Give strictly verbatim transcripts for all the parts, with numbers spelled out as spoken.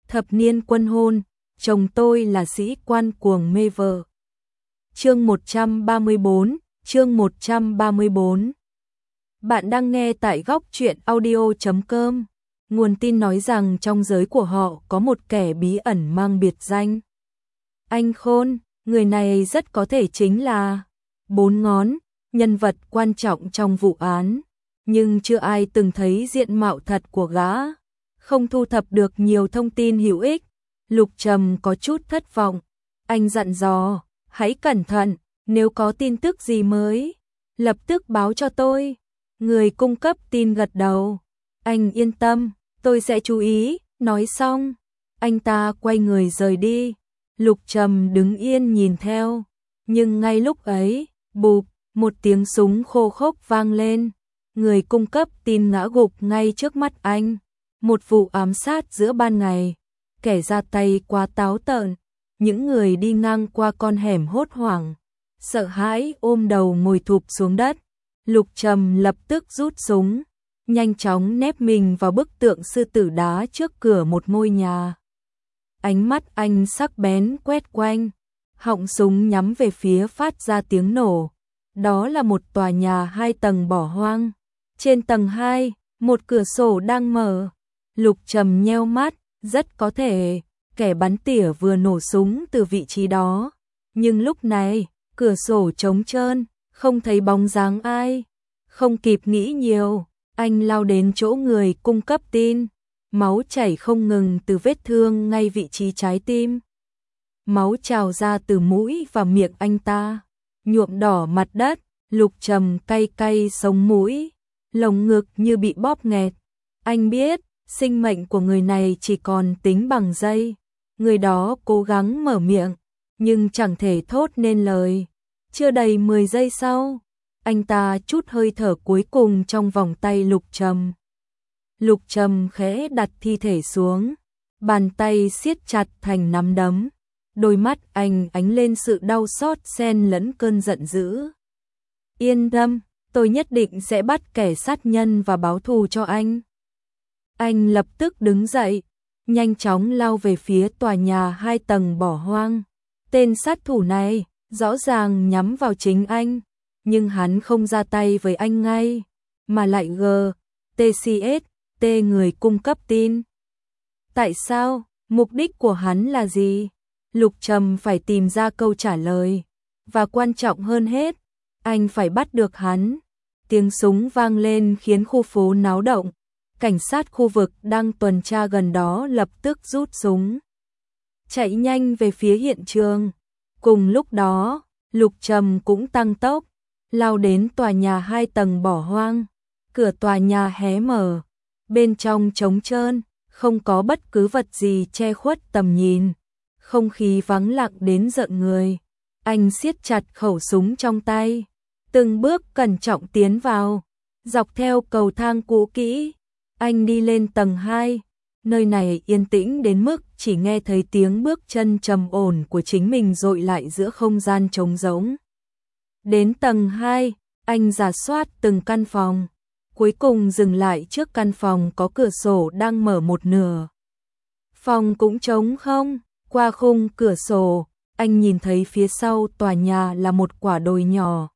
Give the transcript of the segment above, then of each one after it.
thập niên quân hôn, chồng tôi là sĩ quan cuồng mê vợ. Chương một trăm ba mươi bốn, chương một trăm ba mươi bốn. Bạn đang nghe tại góc truyện audio chấm com. Nguồn tin nói rằng trong giới của họ có một kẻ bí ẩn mang biệt danh Anh Khôn, người này rất có thể chính là Bốn Ngón, nhân vật quan trọng trong vụ án, nhưng chưa ai từng thấy diện mạo thật của gã. Không thu thập được nhiều thông tin hữu ích, Lục Trầm có chút thất vọng. Anh dặn dò, hãy cẩn thận, nếu có tin tức gì mới, lập tức báo cho tôi. Người cung cấp tin gật đầu. Anh yên tâm, tôi sẽ chú ý. Nói xong, anh ta quay người rời đi. Lục Trầm đứng yên nhìn theo. Nhưng ngay lúc ấy, bụp, một tiếng súng khô khốc vang lên. Người cung cấp tin ngã gục ngay trước mắt anh. Một vụ ám sát giữa ban ngày. Kẻ ra tay quá táo tợn. Những người đi ngang qua con hẻm hốt hoảng, sợ hãi ôm đầu ngồi thụp xuống đất. Lục Trầm lập tức rút súng, nhanh chóng nép mình vào bức tượng sư tử đá trước cửa một ngôi nhà. Ánh mắt anh sắc bén quét quanh, họng súng nhắm về phía phát ra tiếng nổ. Đó là một tòa nhà hai tầng bỏ hoang. Trên tầng hai, một cửa sổ đang mở. Lục Trầm nheo mắt, rất có thể kẻ bắn tỉa vừa nổ súng từ vị trí đó. Nhưng lúc này, cửa sổ trống trơn, không thấy bóng dáng ai. Không kịp nghĩ nhiều, anh lao đến chỗ người cung cấp tin. Máu chảy không ngừng từ vết thương ngay vị trí trái tim. Máu trào ra từ mũi và miệng anh ta, nhuộm đỏ mặt đất. Lục Trầm cay cay sống mũi, lồng ngực như bị bóp nghẹt. Anh biết, sinh mệnh của người này chỉ còn tính bằng giây. Người đó cố gắng mở miệng, nhưng chẳng thể thốt nên lời. Chưa đầy mười giây sau, anh ta trút hơi thở cuối cùng trong vòng tay Lục Trầm. Lục Trầm khẽ đặt thi thể xuống, bàn tay siết chặt thành nắm đấm. Đôi mắt anh ánh lên sự đau xót xen lẫn cơn giận dữ. Yên tâm, tôi nhất định sẽ bắt kẻ sát nhân và báo thù cho anh. Anh lập tức đứng dậy, nhanh chóng lao về phía tòa nhà hai tầng bỏ hoang. Tên sát thủ này rõ ràng nhắm vào chính anh, nhưng hắn không ra tay với anh ngay, mà lại gờ, tê xê ét, T người cung cấp tin. Tại sao? Mục đích của hắn là gì? Lục Trầm phải tìm ra câu trả lời, và quan trọng hơn hết, anh phải bắt được hắn. Tiếng súng vang lên khiến khu phố náo động. Cảnh sát khu vực đang tuần tra gần đó lập tức rút súng, chạy nhanh về phía hiện trường. Cùng lúc đó, Lục Trầm cũng tăng tốc, lao đến tòa nhà hai tầng bỏ hoang. Cửa tòa nhà hé mở, bên trong trống trơn, không có bất cứ vật gì che khuất tầm nhìn. Không khí vắng lặng đến rợn người. Anh siết chặt khẩu súng trong tay, từng bước cẩn trọng tiến vào, dọc theo cầu thang cũ kỹ. Anh đi lên tầng hai, nơi này yên tĩnh đến mức chỉ nghe thấy tiếng bước chân trầm ổn của chính mình dội lại giữa không gian trống rỗng. Đến tầng hai, anh rà soát từng căn phòng, cuối cùng dừng lại trước căn phòng có cửa sổ đang mở một nửa. Phòng cũng trống không, qua khung cửa sổ, anh nhìn thấy phía sau tòa nhà là một quả đồi nhỏ,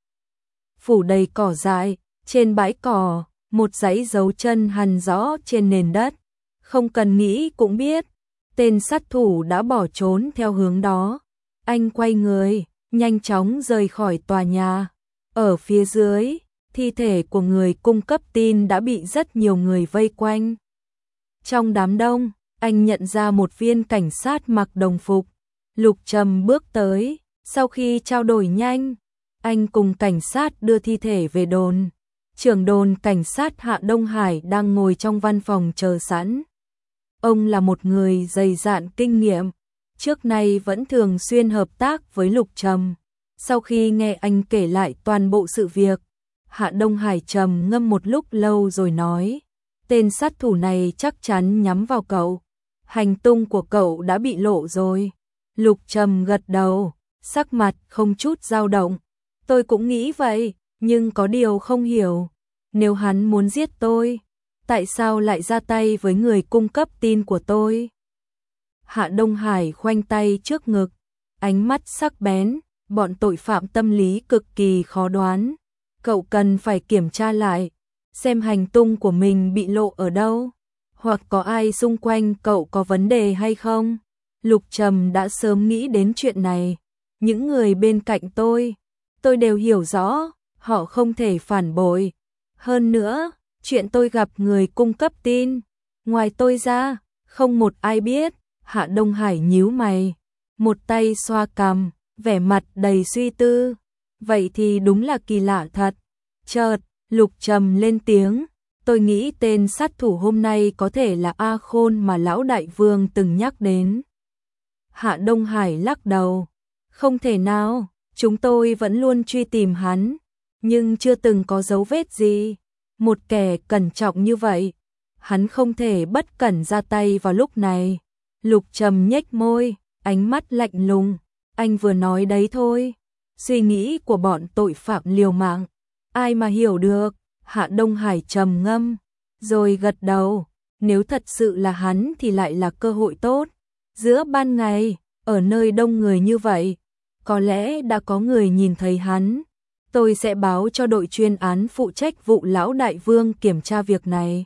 phủ đầy cỏ dại. Trên bãi cỏ, một dãy dấu chân hằn rõ trên nền đất. Không cần nghĩ cũng biết, tên sát thủ đã bỏ trốn theo hướng đó. Anh quay người, nhanh chóng rời khỏi tòa nhà. Ở phía dưới, thi thể của người cung cấp tin đã bị rất nhiều người vây quanh. Trong đám đông, anh nhận ra một viên cảnh sát mặc đồng phục. Lục Trầm bước tới, sau khi trao đổi nhanh, anh cùng cảnh sát đưa thi thể về đồn. Trưởng đồn cảnh sát Hạ Đông Hải đang ngồi trong văn phòng chờ sẵn. Ông là một người dày dạn kinh nghiệm, trước nay vẫn thường xuyên hợp tác với Lục Trầm. Sau khi nghe anh kể lại toàn bộ sự việc, Hạ Đông Hải trầm ngâm một lúc lâu rồi nói, tên sát thủ này chắc chắn nhắm vào cậu. Hành tung của cậu đã bị lộ rồi. Lục Trầm gật đầu, sắc mặt không chút dao động. Tôi cũng nghĩ vậy, nhưng có điều không hiểu. Nếu hắn muốn giết tôi, tại sao lại ra tay với người cung cấp tin của tôi? Hạ Đông Hải khoanh tay trước ngực, ánh mắt sắc bén, bọn tội phạm tâm lý cực kỳ khó đoán. Cậu cần phải kiểm tra lại, xem hành tung của mình bị lộ ở đâu, hoặc có ai xung quanh cậu có vấn đề hay không. Lục Trầm đã sớm nghĩ đến chuyện này. Những người bên cạnh tôi, tôi đều hiểu rõ, họ không thể phản bội. Hơn nữa, chuyện tôi gặp người cung cấp tin, ngoài tôi ra, không một ai biết. Hạ Đông Hải nhíu mày, một tay xoa cằm, vẻ mặt đầy suy tư. Vậy thì đúng là kỳ lạ thật. Chợt, Lục Trầm lên tiếng, tôi nghĩ tên sát thủ hôm nay có thể là A Khôn mà lão đại vương từng nhắc đến. Hạ Đông Hải lắc đầu, không thể nào, chúng tôi vẫn luôn truy tìm hắn, nhưng chưa từng có dấu vết gì. Một kẻ cẩn trọng như vậy, hắn không thể bất cẩn ra tay vào lúc này. Lục Trầm nhếch môi, ánh mắt lạnh lùng, anh vừa nói đấy thôi. Suy nghĩ của bọn tội phạm liều mạng, ai mà hiểu được. Hạ Đông Hải trầm ngâm, rồi gật đầu, nếu thật sự là hắn thì lại là cơ hội tốt. Giữa ban ngày, ở nơi đông người như vậy, có lẽ đã có người nhìn thấy hắn. Tôi sẽ báo cho đội chuyên án phụ trách vụ lão đại vương kiểm tra việc này.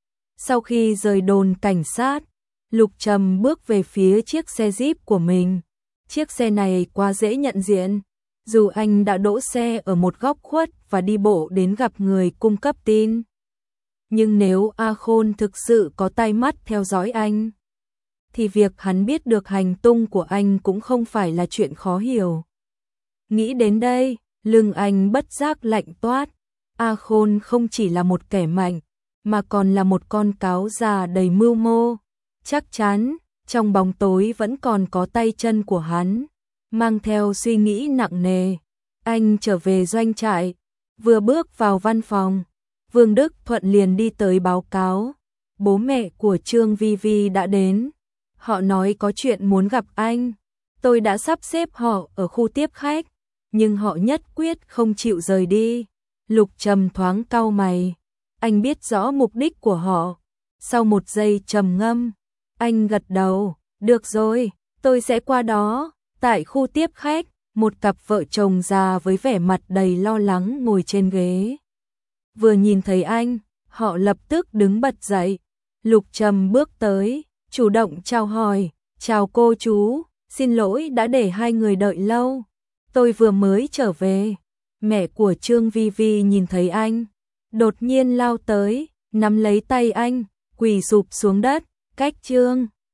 Sau khi rời đồn cảnh sát, Lục Trầm bước về phía chiếc xe Jeep của mình. Chiếc xe này quá dễ nhận diện. Dù anh đã đỗ xe ở một góc khuất và đi bộ đến gặp người cung cấp tin, nhưng nếu A Khôn thực sự có tai mắt theo dõi anh, thì việc hắn biết được hành tung của anh cũng không phải là chuyện khó hiểu. Nghĩ đến đây, lưng anh bất giác lạnh toát. A Khôn không chỉ là một kẻ mạnh, mà còn là một con cáo già đầy mưu mô. Chắc chắn, trong bóng tối vẫn còn có tay chân của hắn. Mang theo suy nghĩ nặng nề, anh trở về doanh trại. Vừa bước vào văn phòng, Vương Đức Thuận liền đi tới báo cáo. Bố mẹ của Trương Vi Vi đã đến. Họ nói có chuyện muốn gặp anh. Tôi đã sắp xếp họ ở khu tiếp khách, nhưng họ nhất quyết không chịu rời đi. Lục Trầm thoáng cau mày. Anh biết rõ mục đích của họ. Sau một giây trầm ngâm, anh gật đầu. Được rồi, tôi sẽ qua đó. Tại khu tiếp khách, một cặp vợ chồng già với vẻ mặt đầy lo lắng ngồi trên ghế. Vừa nhìn thấy anh, họ lập tức đứng bật dậy. Lục Trầm bước tới, chủ động chào hỏi. Chào cô chú, xin lỗi đã để hai người đợi lâu. Tôi vừa mới trở về. Mẹ của Trương Vi Vi nhìn thấy anh, đột nhiên lao tới, nắm lấy tay anh, quỳ sụp xuống đất. Cách Trương